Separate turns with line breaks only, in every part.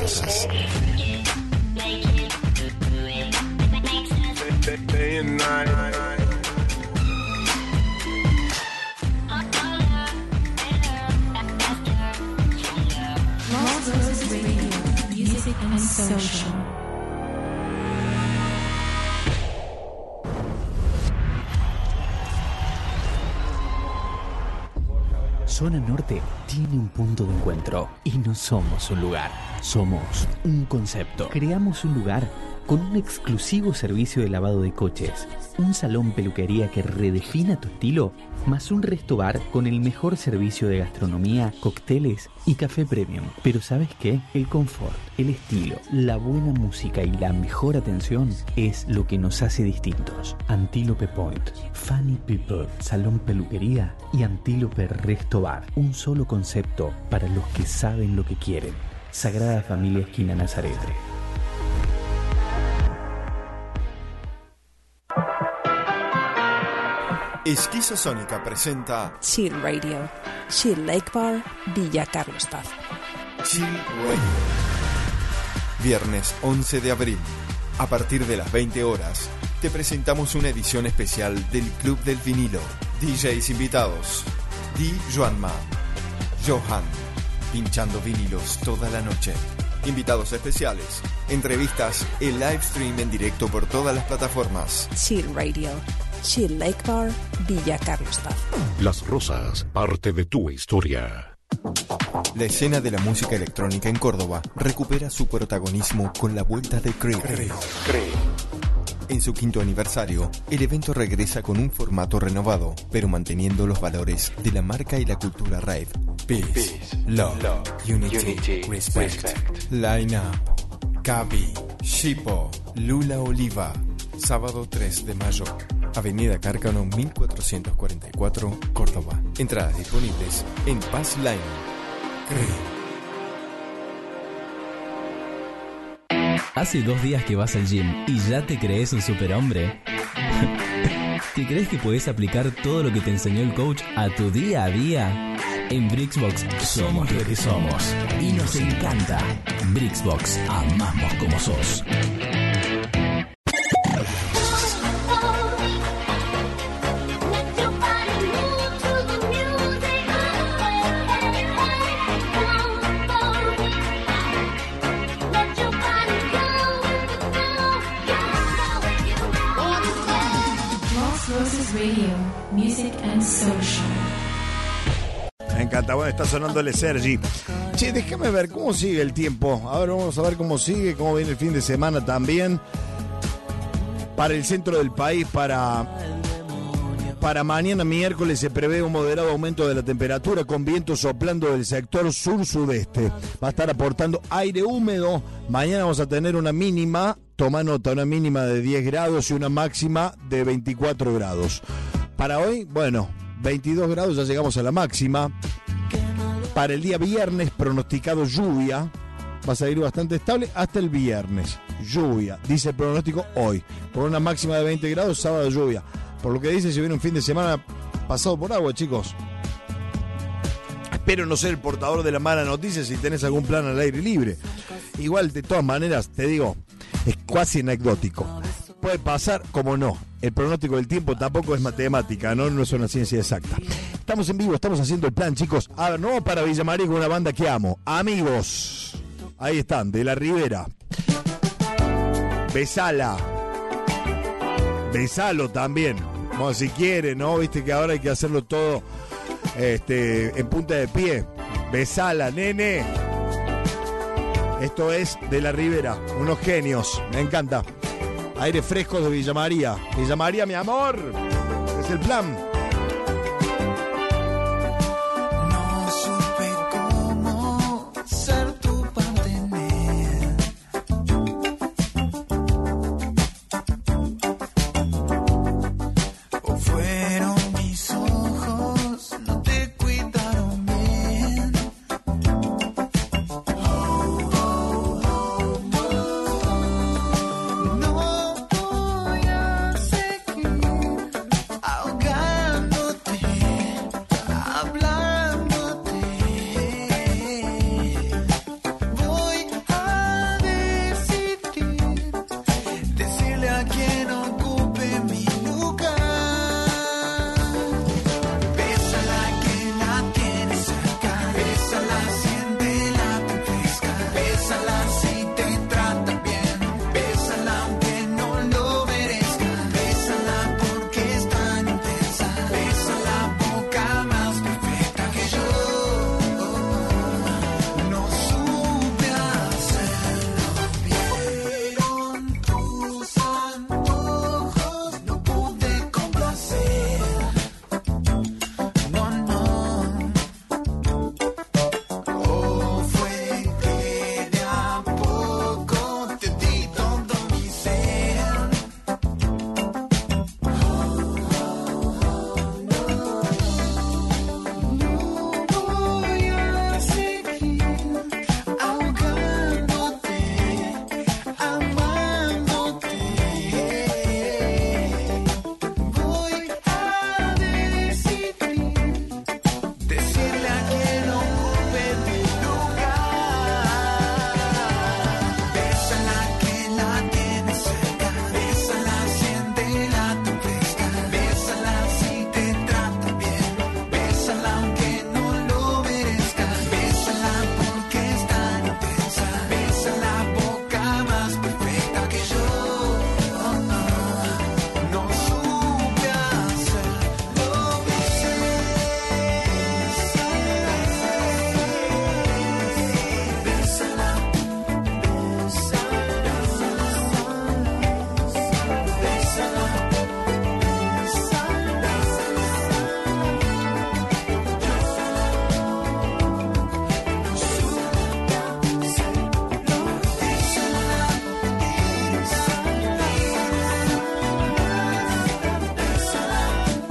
rosas.
Lost Roses Radio, music and social.
Zona Norte tiene un punto de encuentro y no somos un lugar, somos un concepto. Creamos un lugar con un exclusivo servicio de lavado de coches, un salón peluquería que redefina tu estilo, más un resto bar con el mejor servicio de gastronomía, cócteles y café premium. Pero ¿sabes qué? El confort, el estilo, la buena música y la mejor atención es lo que nos hace distintos. Antílope Point, Funny People, Salón Peluquería y Antílope Resto Bar. Un solo concepto para los que saben lo que quieren. Sagrada Familia Esquina Nazarete.
Esquizofónica presenta
Chill Radio, Chill Lake Bar, Villa Carlos Paz.
Chill Radio. Viernes 11 de abril, a partir de las 20 horas, te presentamos una edición especial del Club del Vinilo. DJs invitados: Di Joanma, Johan, pinchando vinilos toda la noche. Invitados especiales, entrevistas, el live stream en directo por todas las plataformas.
Chill Radio, Chill Lake Bar, Villa Carlos Paz.
Las Rosas, parte de tu historia.
La escena de la música electrónica en Córdoba recupera su protagonismo con la vuelta de Creep. En su 5º aniversario, el evento regresa con un formato renovado, pero manteniendo los valores de la marca y la cultura rave. Peace, Love, Unity, Respect. Line Up, Gaby, Shippo, Lula Oliva. Sábado 3 de mayo, Avenida Cárcano 1444, Córdoba. Entradas disponibles en Pass Line.
¿Hace 2 días que vas al gym y ya te crees un superhombre? ¿Te crees que podés aplicar todo lo que te enseñó el coach a tu día a día? En Brixbox somos lo que somos y nos encanta. Brixbox, amamos como sos.
Radio, music and social.
Me encanta, bueno, está sonándole Sergi. Che, déjame ver cómo sigue el tiempo. A ver, vamos a ver cómo sigue, cómo viene el fin de semana también. Para el centro del país, para mañana miércoles se prevé un moderado aumento de la temperatura con viento soplando del sector sur-sudeste. Va a estar aportando aire húmedo. Mañana vamos a tener una mínima, toma nota, una mínima de 10 grados y una máxima de 24 grados. Para hoy, bueno, 22 grados, ya llegamos a la máxima. Para el día viernes, pronosticado lluvia. Va a salir bastante estable hasta el viernes. Lluvia, dice el pronóstico hoy. Por una máxima de 20 grados, sábado lluvia. Por lo que dice, se viene un fin de semana pasado por agua, chicos. Espero no ser el portador de la mala noticia si tenés algún plan al aire libre. Igual, de todas maneras, te digo, es casi anecdótico. Puede pasar como no. El pronóstico del tiempo tampoco es matemática, no es una ciencia exacta. Estamos en vivo, estamos haciendo el plan, chicos. A ver, no vamos para Villa María con una banda que amo. Amigos. Ahí están, de la Ribera. Besala. Besalo también. Bueno, si quiere, ¿no? Viste que ahora hay que hacerlo todo en punta de pie. Besala, nene. Esto es de la Ribera. Unos genios. Me encanta. Aire fresco de Villa María. Villa María, mi amor. Es el plan.
God.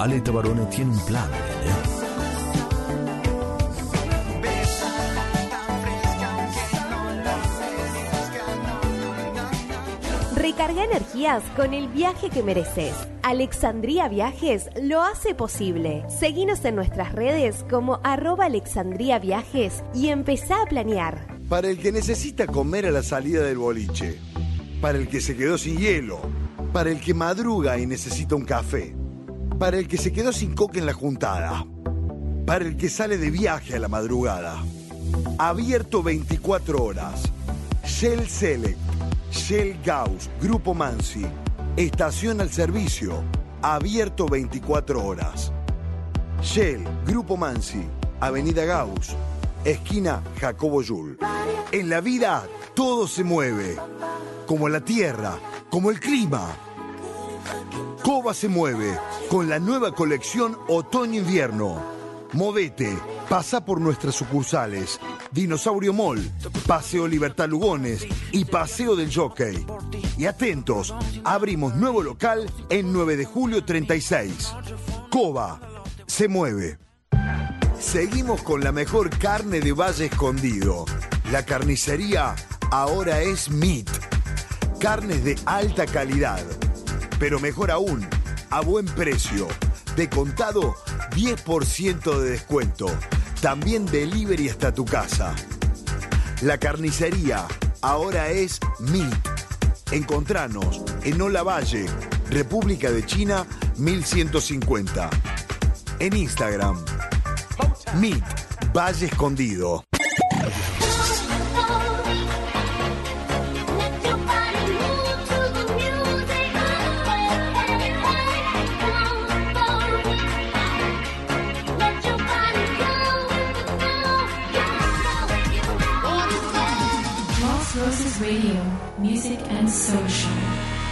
Ale Tabarone tiene un plan, nene.
Recarga energías con el viaje que mereces. Alexandria Viajes lo hace posible. Seguinos en nuestras redes como @alexandriaviajes y empezá a planear.
Para el que necesita comer a la salida del boliche, para el que se quedó sin hielo, para el que madruga y necesita un café, para el que se quedó sin coca en la juntada, para el que sale de viaje a la madrugada. Abierto 24 horas. Shell Select, Shell Gauss, Grupo Mansi. Estación al servicio. Abierto 24 horas. Shell, Grupo Mansi, Avenida Gauss, esquina Jacobo Yul. En la vida todo se mueve, como la tierra, como el clima. Cova se mueve con la nueva colección Otoño-Invierno. Movete, pasa por nuestras sucursales Dinosaurio Mall, Paseo Libertad Lugones y Paseo del Jockey. Y atentos, abrimos nuevo local en 9 de julio 36. Cova se mueve. Seguimos con la mejor carne de Valle Escondido. La carnicería ahora es Meat. Carnes de alta calidad, pero mejor aún, a buen precio. De contado, 10% de descuento. También delivery hasta tu casa. La carnicería ahora es Meat. Encontranos en Olavalle, República de China, 1150. En Instagram, Meat Valle Escondido.
Lost Roses Radio, music and social.